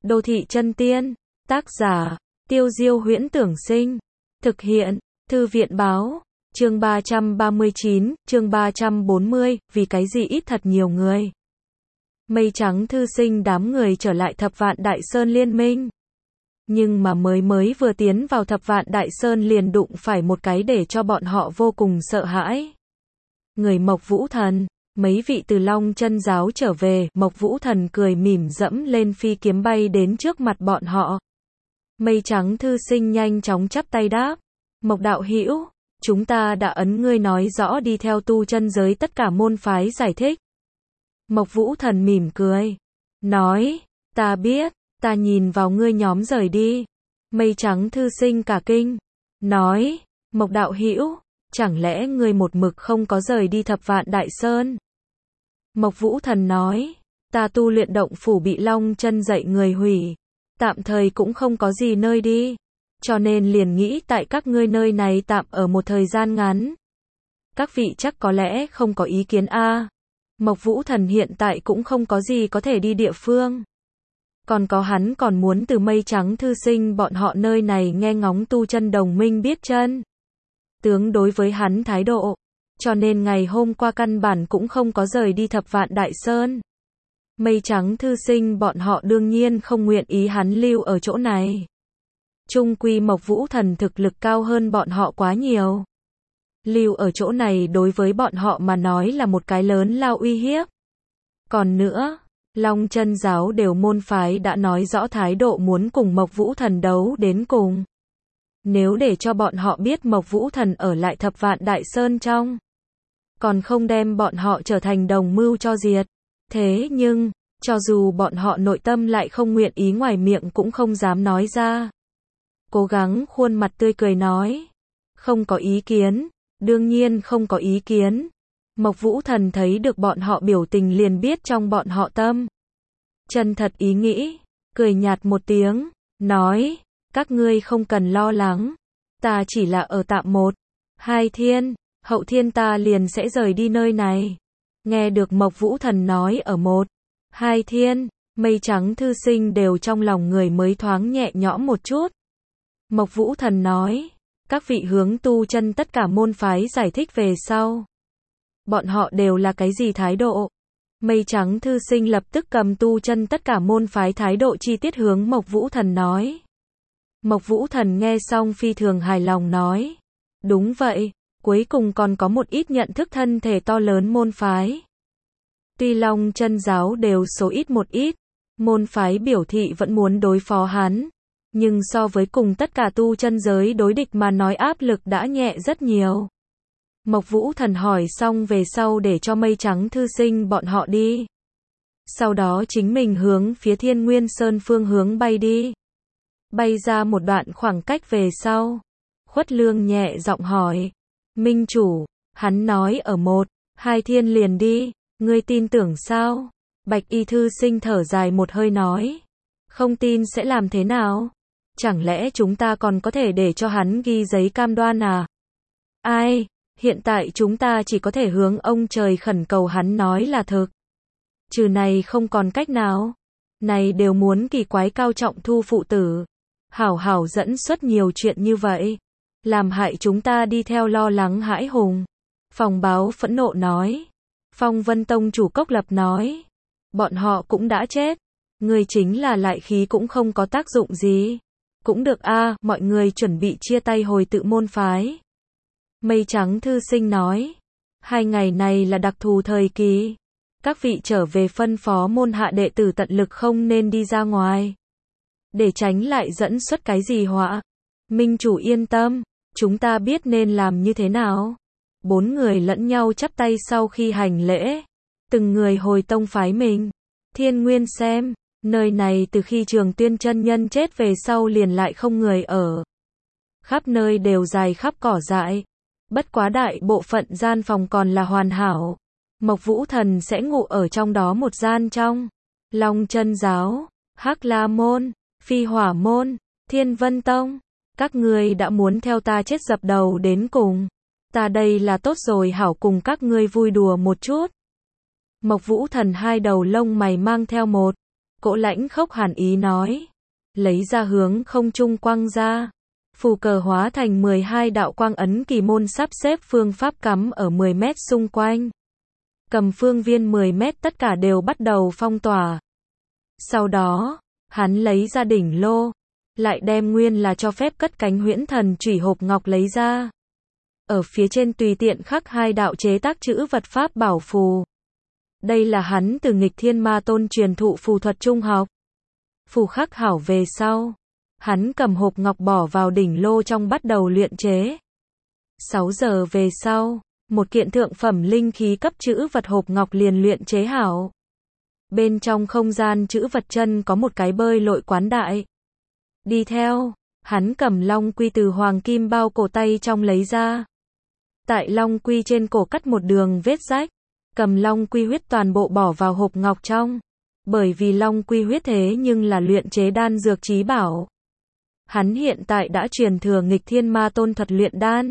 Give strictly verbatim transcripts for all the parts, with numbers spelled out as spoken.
Đô thị chân tiên. Tác giả, Tiêu Diêu Huyễn Tưởng Sinh. Thực hiện, Thư viện Báo. Chương ba trăm ba mươi chín, chương ba trăm bốn mươi, vì cái gì ít thật nhiều người. Mây trắng thư sinh đám người trở lại Thập Vạn Đại Sơn liên minh. Nhưng mà mới mới vừa tiến vào Thập Vạn Đại Sơn liền đụng phải một cái để cho bọn họ vô cùng sợ hãi. Người Mộc Vũ Thần. Mấy vị từ Long Chân giáo trở về, Mộc Vũ Thần cười mỉm dẫm lên phi kiếm bay đến trước mặt bọn họ. Mây trắng thư sinh nhanh chóng chắp tay đáp. Mộc đạo hữu, chúng ta đã ấn ngươi nói rõ đi theo tu chân giới tất cả môn phái giải thích. Mộc Vũ Thần mỉm cười. Nói, ta biết, ta nhìn vào ngươi nhóm rời đi. Mây trắng thư sinh cả kinh. Nói, Mộc đạo hữu, chẳng lẽ ngươi một mực không có rời đi Thập Vạn Đại Sơn? Mộc Vũ Thần nói, ta tu luyện động phủ bị Long Chân dạy người hủy. Tạm thời cũng không có gì nơi đi. Cho nên liền nghĩ tại các ngươi nơi này tạm ở một thời gian ngắn. Các vị chắc có lẽ không có ý kiến a. Mộc Vũ Thần hiện tại cũng không có gì có thể đi địa phương. Còn có hắn còn muốn từ mây trắng thư sinh bọn họ nơi này nghe ngóng tu chân đồng minh biết chân tướng đối với hắn thái độ. Cho nên ngày hôm qua căn bản cũng không có rời đi Thập Vạn Đại Sơn. Mây trắng thư sinh bọn họ đương nhiên không nguyện ý hắn lưu ở chỗ này. Chung quy Mộc Vũ Thần thực lực cao hơn bọn họ quá nhiều. Lưu ở chỗ này đối với bọn họ mà nói là một cái lớn lao uy hiếp. Còn nữa, Long Chân giáo đều môn phái đã nói rõ thái độ muốn cùng Mộc Vũ Thần đấu đến cùng. Nếu để cho bọn họ biết Mộc Vũ Thần ở lại Thập Vạn Đại Sơn trong, còn không đem bọn họ trở thành đồng mưu cho diệt. Thế nhưng, cho dù bọn họ nội tâm lại không nguyện ý ngoài miệng cũng không dám nói ra. Cố gắng khuôn mặt tươi cười nói. Không có ý kiến, đương nhiên không có ý kiến. Mộc Vũ Thần thấy được bọn họ biểu tình liền biết trong bọn họ tâm chân thật ý nghĩ, cười nhạt một tiếng, nói, các ngươi không cần lo lắng, ta chỉ là ở tạm một, hai thiên, hậu thiên ta liền sẽ rời đi nơi này. Nghe được Mộc Vũ Thần nói ở một, hai thiên, mây trắng thư sinh đều trong lòng người mới thoáng nhẹ nhõm một chút. Mộc Vũ Thần nói, các vị hướng tu chân tất cả môn phái giải thích về sau. Bọn họ đều là cái gì thái độ? Mây trắng thư sinh lập tức cầm tu chân tất cả môn phái thái độ chi tiết hướng Mộc Vũ Thần nói. Mộc Vũ Thần nghe xong phi thường hài lòng nói. Đúng vậy, cuối cùng còn có một ít nhận thức thân thể to lớn môn phái. Tuy Long Chân giáo đều số ít một ít, môn phái biểu thị vẫn muốn đối phó hắn. Nhưng so với cùng tất cả tu chân giới đối địch mà nói áp lực đã nhẹ rất nhiều. Mộc Vũ Thần hỏi xong về sau để cho mây trắng thư sinh bọn họ đi. Sau đó chính mình hướng phía Thiên Nguyên Sơn phương hướng bay đi. Bay ra một đoạn khoảng cách về sau. Khuất Lương nhẹ giọng hỏi. Minh chủ, hắn nói ở một, hai thiên liền đi, ngươi tin tưởng sao? Bạch y thư sinh thở dài một hơi nói. Không tin sẽ làm thế nào? Chẳng lẽ chúng ta còn có thể để cho hắn ghi giấy cam đoan à? Ai, hiện tại chúng ta chỉ có thể hướng ông trời khẩn cầu hắn nói là thực. Trừ này không còn cách nào. Này đều muốn kỳ quái cao trọng thu phụ tử. Hảo hảo dẫn xuất nhiều chuyện như vậy. Làm hại chúng ta đi theo lo lắng hãi hùng. Phòng báo phẫn nộ nói. Phong Vân Tông chủ Cốc Lập nói. Bọn họ cũng đã chết. Người chính là lại khí cũng không có tác dụng gì. Cũng được a, à, mọi người chuẩn bị chia tay hồi tự môn phái. Mây trắng thư sinh nói. Hai ngày này là đặc thù thời kỳ. Các vị trở về phân phó môn hạ đệ tử tận lực không nên đi ra ngoài. Để tránh lại dẫn xuất cái gì họa. Minh chủ yên tâm, chúng ta biết nên làm như thế nào. Bốn người lẫn nhau chắp tay sau khi hành lễ. Từng người hồi tông phái mình. Thiên Nguyên xem. Nơi này từ khi Trường Tuyên chân nhân chết về sau liền lại không người ở. Khắp nơi đều dài khắp cỏ dại. Bất quá đại bộ phận gian phòng còn là hoàn hảo. Mộc Vũ Thần sẽ ngủ ở trong đó một gian trong. Long Chân giáo, Hắc La môn, Phi Hỏa môn, Thiên Vân tông. Các ngươi đã muốn theo ta chết dập đầu đến cùng. Ta đây là tốt rồi hảo cùng các ngươi vui đùa một chút. Mộc Vũ Thần hai đầu lông mày mang theo một, Cỗ lãnh khốc hàn ý nói. Lấy ra hướng không trung quăng ra. Phù cờ hóa thành mười hai đạo quang ấn kỳ môn sắp xếp phương pháp cắm ở mười mét xung quanh. Cầm phương viên mười mét tất cả đều bắt đầu phong tỏa. Sau đó, hắn lấy ra đỉnh lô, lại đem nguyên là cho phép cất cánh huyễn thần chủy hộp ngọc lấy ra. Ở phía trên tùy tiện khắc hai đạo chế tác chữ vật pháp bảo phù. Đây là hắn từ Nghịch Thiên Ma Tôn truyền thụ phù thuật trung học. Phù khắc hảo về sau, hắn cầm hộp ngọc bỏ vào đỉnh lô trong bắt đầu luyện chế. sáu giờ về sau, một kiện thượng phẩm linh khí cấp chữ vật hộp ngọc liền luyện chế hảo. Bên trong không gian chữ vật chân có một cái bơi lội quán đại. Đi theo, hắn cầm long quy từ hoàng kim bao cổ tay trong lấy ra. Tại long quy trên cổ cắt một đường vết rách, cầm long quy huyết toàn bộ bỏ vào hộp ngọc trong. Bởi vì long quy huyết thế nhưng là luyện chế đan dược chí bảo. Hắn hiện tại đã truyền thừa Nghịch Thiên Ma Tôn thuật luyện đan.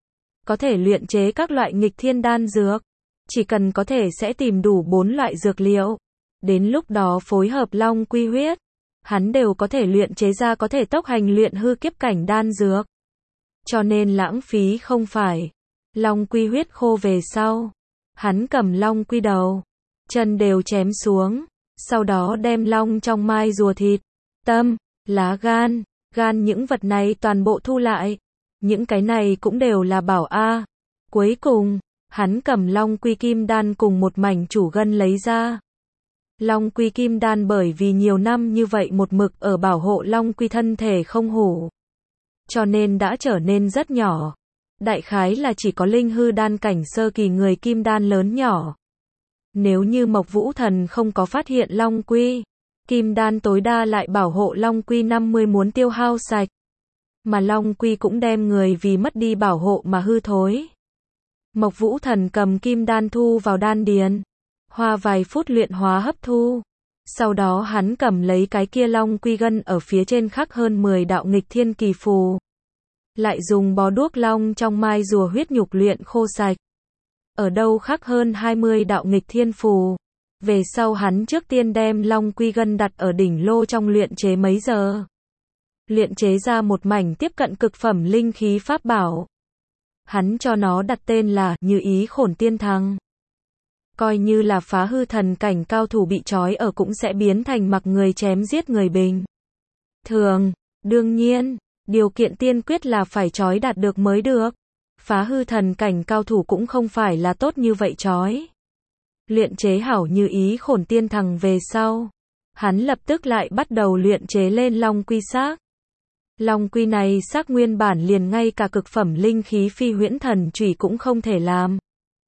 Có thể luyện chế các loại nghịch thiên đan dược. Chỉ cần có thể sẽ tìm đủ bốn loại dược liệu. Đến lúc đó phối hợp long quy huyết, hắn đều có thể luyện chế ra có thể tốc hành luyện hư kiếp cảnh đan dược. Cho nên lãng phí không phải. Long quy huyết khô về sau, hắn cầm long quy đầu, chân đều chém xuống, sau đó đem long trong mai rùa thịt, tâm, lá gan, gan những vật này toàn bộ thu lại. Những cái này cũng đều là bảo a. Cuối cùng, hắn cầm long quy kim đan cùng một mảnh chủ gân lấy ra. Long quy kim đan bởi vì nhiều năm như vậy một mực ở bảo hộ long quy thân thể không hủ, cho nên đã trở nên rất nhỏ. Đại khái là chỉ có linh hư đan cảnh sơ kỳ người kim đan lớn nhỏ. Nếu như Mộc Vũ Thần không có phát hiện long quy, kim đan tối đa lại bảo hộ long quy năm mươi muốn tiêu hao sạch. Mà long quy cũng đem người vì mất đi bảo hộ mà hư thối. Mộc Vũ Thần cầm kim đan thu vào đan điền, hoa vài phút luyện hóa hấp thu. Sau đó hắn cầm lấy cái kia long quy gân ở phía trên khắc hơn mười đạo nghịch thiên kỳ phù. Lại dùng bó đuốc long trong mai rùa huyết nhục luyện khô sạch. Ở đâu khắc hơn hai mươi đạo nghịch thiên phù. Về sau hắn trước tiên đem long quy gân đặt ở đỉnh lô trong luyện chế mấy giờ. Luyện chế ra một mảnh tiếp cận cực phẩm linh khí pháp bảo. Hắn cho nó đặt tên là Như Ý Khổn Tiên Thăng. Coi như là phá hư thần cảnh cao thủ bị trói ở cũng sẽ biến thành mặc người chém giết người bình thường. Đương nhiên, điều kiện tiên quyết là phải trói đạt được mới được. Phá hư thần cảnh cao thủ cũng không phải là tốt như vậy trói. Luyện chế hảo Như Ý Khổn Tiên Thăng về sau, hắn lập tức lại bắt đầu luyện chế lên long quy xác. Long quy này xác nguyên bản liền ngay cả cực phẩm linh khí phi huyễn thần chủy cũng không thể làm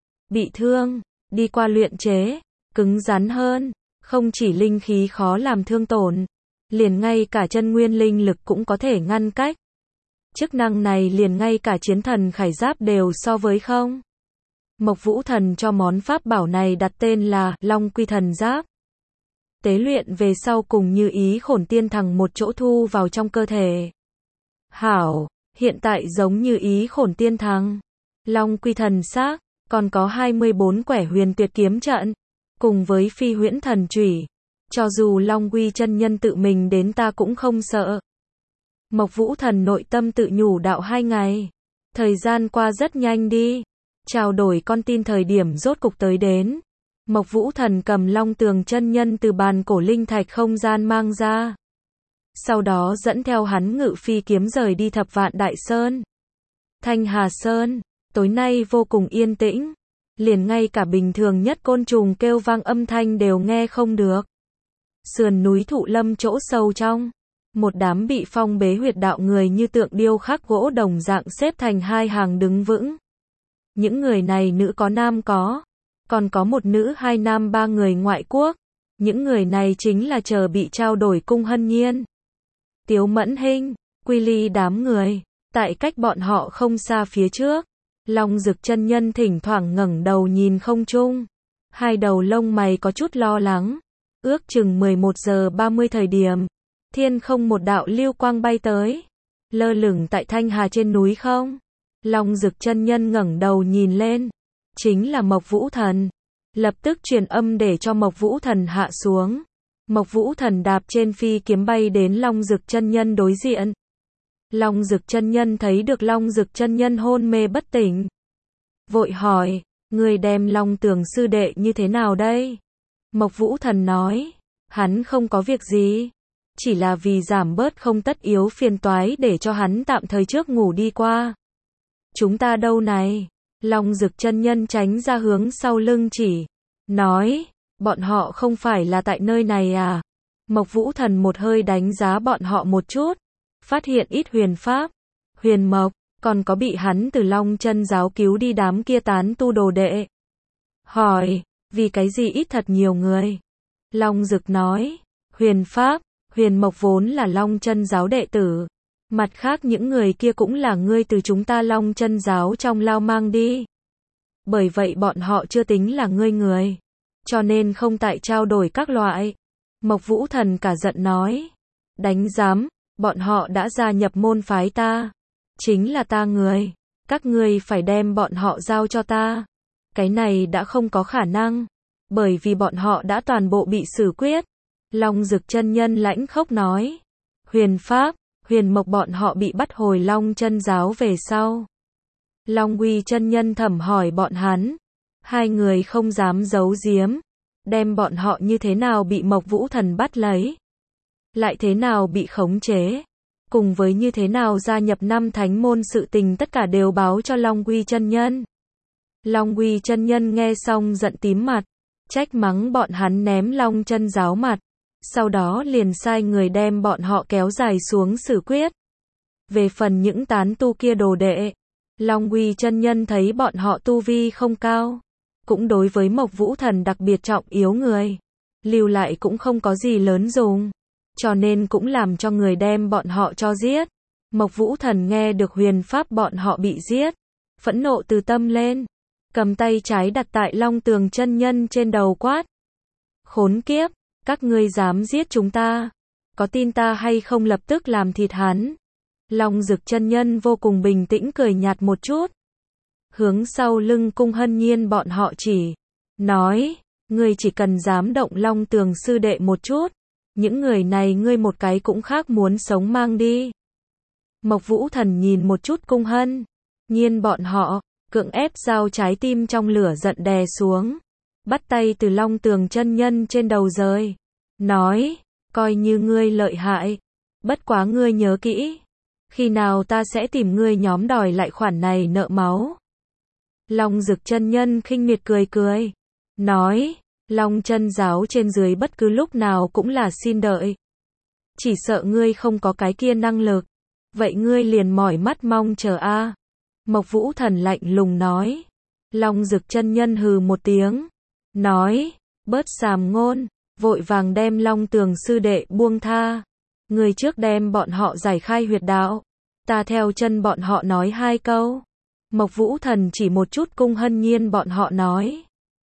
bị thương. Đi qua luyện chế, cứng rắn hơn, không chỉ linh khí khó làm thương tổn, liền ngay cả chân nguyên linh lực cũng có thể ngăn cách. Chức năng này liền ngay cả chiến thần khải giáp đều so với không. Mộc Vũ Thần cho món pháp bảo này đặt tên là Long Quy Thần Giáp. Tế luyện về sau cùng Như Ý Khổn Tiên Thăng một chỗ thu vào trong cơ thể. Hảo, hiện tại giống Như Ý Khổn Tiên Thăng, Long Quy Thần Xác, còn có hai mươi bốn quẻ huyền tuyệt kiếm trận, cùng với phi huyễn thần chủy. Cho dù Long Quy chân nhân tự mình đến ta cũng không sợ. Mộc Vũ Thần nội tâm tự nhủ đạo hai ngày. Thời gian qua rất nhanh đi. Trao đổi con tin thời điểm rốt cục tới đến. Mộc Vũ Thần cầm Long Tường chân nhân từ bàn cổ linh thạch không gian mang ra. Sau đó dẫn theo hắn ngự phi kiếm rời đi Thập Vạn Đại Sơn. Thanh Hà Sơn, tối nay vô cùng yên tĩnh. Liền ngay cả bình thường nhất côn trùng kêu vang âm thanh đều nghe không được. Sườn núi Thụ Lâm chỗ sâu trong, một đám bị phong bế huyệt đạo người như tượng điêu khắc gỗ đồng dạng xếp thành hai hàng đứng vững. Những người này nữ có nam có, còn có một nữ hai nam ba người ngoại quốc. Những người này chính là chờ bị trao đổi Cung Hân Nhiên, Tiếu Mẫn Hinh, Quy Ly đám người. Tại cách bọn họ không xa phía trước, Long Dực chân nhân thỉnh thoảng ngẩng đầu nhìn không trung. Hai đầu lông mày có chút lo lắng. Ước chừng mười một giờ ba mươi thời điểm, thiên không một đạo lưu quang bay tới, lơ lửng tại Thanh Hà trên núi không. Long Dực chân nhân ngẩng đầu nhìn lên, chính là Mộc Vũ Thần. Lập tức truyền âm để cho Mộc Vũ Thần hạ xuống. Mộc Vũ Thần đạp trên phi kiếm bay đến Long Dực chân nhân đối diện. Long Dực chân nhân thấy được Long Dực chân nhân hôn mê bất tỉnh. Vội hỏi, người đem Long Tường sư đệ như thế nào đây? Mộc Vũ Thần nói, hắn không có việc gì. Chỉ là vì giảm bớt không tất yếu phiền toái để cho hắn tạm thời trước ngủ đi qua. Chúng ta đâu này? Long Dực chân nhân tránh ra hướng sau lưng chỉ. Nói, bọn họ không phải là tại nơi này à? Mộc Vũ Thần một hơi đánh giá bọn họ một chút. Phát hiện ít huyền pháp. Huyền Mộc, còn có bị hắn từ Long Chân giáo cứu đi đám kia tán tu đồ đệ. Hỏi, vì cái gì ít thật nhiều người? Long Dực nói, huyền pháp, Huyền Mộc vốn là Long Chân giáo đệ tử. Mặt khác những người kia cũng là ngươi từ chúng ta Long Chân giáo trong lao mang đi. Bởi vậy bọn họ chưa tính là ngươi người. Cho nên không tại trao đổi các loại. Mộc Vũ Thần cả giận nói. Đánh giám, bọn họ đã gia nhập môn phái ta. Chính là ta người. Các ngươi phải đem bọn họ giao cho ta. Cái này đã không có khả năng. Bởi vì bọn họ đã toàn bộ bị xử quyết. Long Dực chân nhân lãnh khốc nói. Huyền Pháp, Huyền Mộc bọn họ bị bắt hồi Long Chân giáo về sau. Long Uy chân nhân thẩm hỏi bọn hắn. Hai người không dám giấu giếm. Đem bọn họ như thế nào bị Mộc Vũ Thần bắt lấy. Lại thế nào bị khống chế. Cùng với như thế nào gia nhập năm thánh môn sự tình tất cả đều báo cho Long Uy chân nhân. Long Uy chân nhân nghe xong giận tím mặt. Trách mắng bọn hắn ném Long Chân giáo mặt. Sau đó liền sai người đem bọn họ kéo dài xuống xử quyết. Về phần những tán tu kia đồ đệ, Long Uy chân nhân thấy bọn họ tu vi không cao, cũng đối với Mộc Vũ Thần đặc biệt trọng yếu người, lưu lại cũng không có gì lớn dùng, cho nên cũng làm cho người đem bọn họ cho giết. Mộc Vũ Thần nghe được huyền pháp bọn họ bị giết, phẫn nộ từ tâm lên, cầm tay trái đặt tại Long Tường chân nhân trên đầu quát. Khốn kiếp! Các ngươi dám giết chúng ta, có tin ta hay không lập tức làm thịt hắn. Long Dực chân nhân vô cùng bình tĩnh cười nhạt một chút. Hướng sau lưng Cung Hân Nhiên bọn họ chỉ. Nói, ngươi chỉ cần dám động Long Tường sư đệ một chút. Những người này ngươi một cái cũng khác muốn sống mang đi. Mộc Vũ Thần nhìn một chút Cung Hân Nhiên bọn họ, cưỡng ép giao trái tim trong lửa giận đè xuống. Bắt tay từ Long Tường chân nhân trên đầu rơi. Nói, coi như ngươi lợi hại. Bất quá ngươi nhớ kỹ. Khi nào ta sẽ tìm ngươi nhóm đòi lại khoản này nợ máu. Long Dực chân nhân khinh miệt cười cười. Nói, Long Chân giáo trên dưới bất cứ lúc nào cũng là xin đợi. Chỉ sợ ngươi không có cái kia năng lực. Vậy ngươi liền mỏi mắt mong chờ a. Mộc Vũ Thần lạnh lùng nói. Long Dực chân nhân hừ một tiếng. Nói, bớt sàm ngôn, vội vàng đem Long Tường sư đệ buông tha. Người trước đem bọn họ giải khai huyệt đạo. Ta theo chân bọn họ nói hai câu. Mộc Vũ Thần chỉ một chút Cung Hân Nhiên bọn họ nói.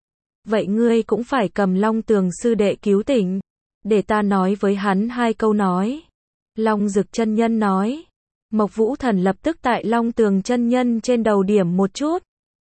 Vậy ngươi cũng phải cầm Long Tường sư đệ cứu tỉnh. Để ta nói với hắn hai câu nói. Long Dực chân nhân nói. Mộc Vũ Thần lập tức tại Long Tường chân nhân trên đầu điểm một chút.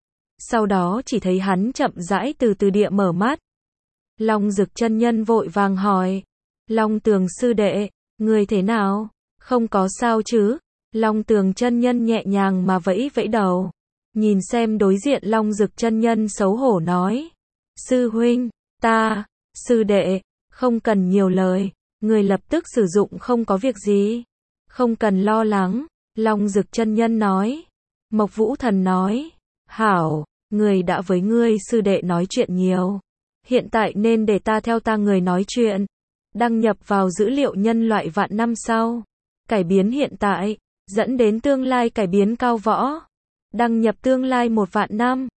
Sau đó chỉ thấy hắn chậm rãi từ từ địa mở mắt. Long Dực chân nhân vội vàng hỏi. Long Tường sư đệ, người thế nào? Không có sao chứ? Long Tường chân nhân nhẹ nhàng mà vẫy vẫy đầu. Nhìn xem đối diện Long Dực chân nhân xấu hổ nói. Sư huynh, ta, sư đệ, không cần nhiều lời. Người lập tức sử dụng không có việc gì. Không cần lo lắng. Long Dực chân nhân nói. Mộc Vũ Thần nói. Hảo, người đã với ngươi sư đệ nói chuyện nhiều. Hiện tại nên để ta theo ta người nói chuyện. Đăng nhập vào dữ liệu nhân loại vạn năm sau. Cải biến hiện tại, dẫn đến tương lai cải biến cao võ. Đăng nhập tương lai một vạn năm.